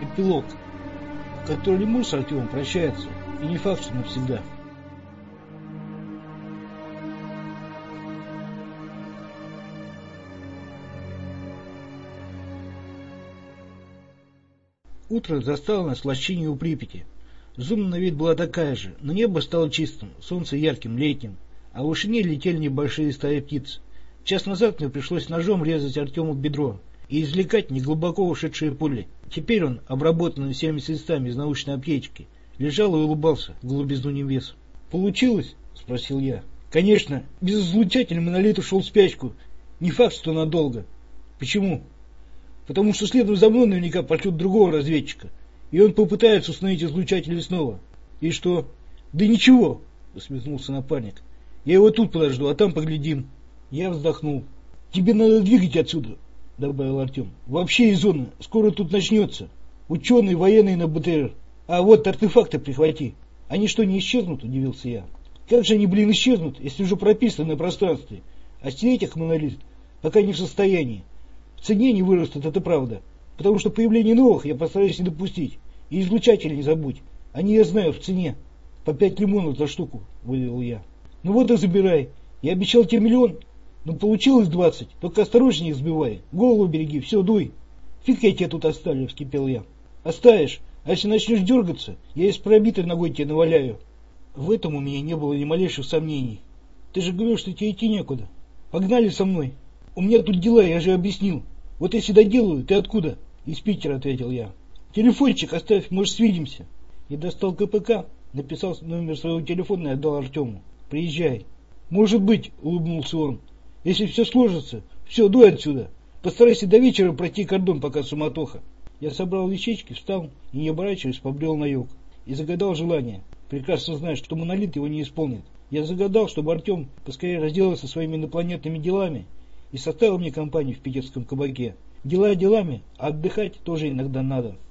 эпилог, в который Лемур с Артемом прощается, и не факт, что навсегда. Утро застало нас в лощине у Припяти. Зума на вид была такая же, но небо стало чистым, солнце ярким, летним, а в вышине летели небольшие стаи птиц. Час назад мне пришлось ножом резать Артему в бедро и извлекать неглубоко ушедшие пули. Теперь он, обработанный всеми средствами из научной аптечки, лежал и улыбался в голубизну небес. «Получилось?» — спросил я. «Конечно, без излучателя монолит ушел в спячку. Не факт, что надолго». «Почему?» «Потому что следом за мной наверняка пошлют другого разведчика, и он попытается установить излучатели снова». «И что?» «Да ничего», — усмехнулся напарник. «Я его тут подожду, а там поглядим». Я вздохнул. «Тебе надо двигать отсюда», — добавил Артем. «Вообще из зоны. Скоро тут начнется. Ученые, военные на БТР. А вот артефакты прихвати». «Они что, не исчезнут?» — удивился я. «Как же они, исчезнут, если уже прописаны на пространстве? А стереть их монолит пока не в состоянии. В цене не вырастут, это правда. Потому что появление новых я постараюсь не допустить. И излучатели не забудь. Они, я знаю, в цене. По 5 лимонов за штуку», — вывел я. «Ну вот и забирай. Я обещал тебе 1 000 000. Ну получилось 20. Только осторожнее сбивай. Голову береги, все, дуй». «Фиг я тебя тут оставлю», — вскипел я. «Оставишь. А если начнешь дергаться, я и с пробитой ногой тебе наваляю». В этом у меня не было ни малейших сомнений. «Ты же говорил, что тебе идти некуда. Погнали со мной. У меня тут дела, я же объяснил. Вот если доделаю, ты откуда?» «Из Питера», — ответил я. «Телефончик оставь, может, свидимся». Я достал КПК, написал номер своего телефона и отдал Артему. «Приезжай». «Может быть», — улыбнулся он. «Если все сложится, все, дуй отсюда. Постарайся до вечера пройти кордон, пока суматоха». Я собрал вещички, встал и, не оборачиваясь, побрел на юг. И загадал желание, прекрасно зная, что монолит его не исполнит. Я загадал, чтобы Артем поскорее разделался со своими инопланетными делами и составил мне компанию в питерском кабаке. Дела делами, а отдыхать тоже иногда надо.